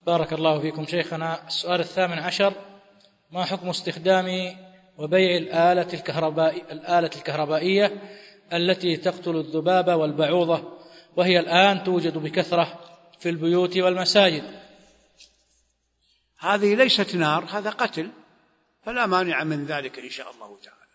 بارك الله فيكم شيخنا. السؤال 18: ما حكم استخدام وبيع الآلة الكهربائية التي تقتل الذباب والبعوضة، وهي الآن توجد بكثرة في البيوت والمساجد؟ هذه ليست نار، هذا قتل، فلا مانع من ذلك إن شاء الله تعالى.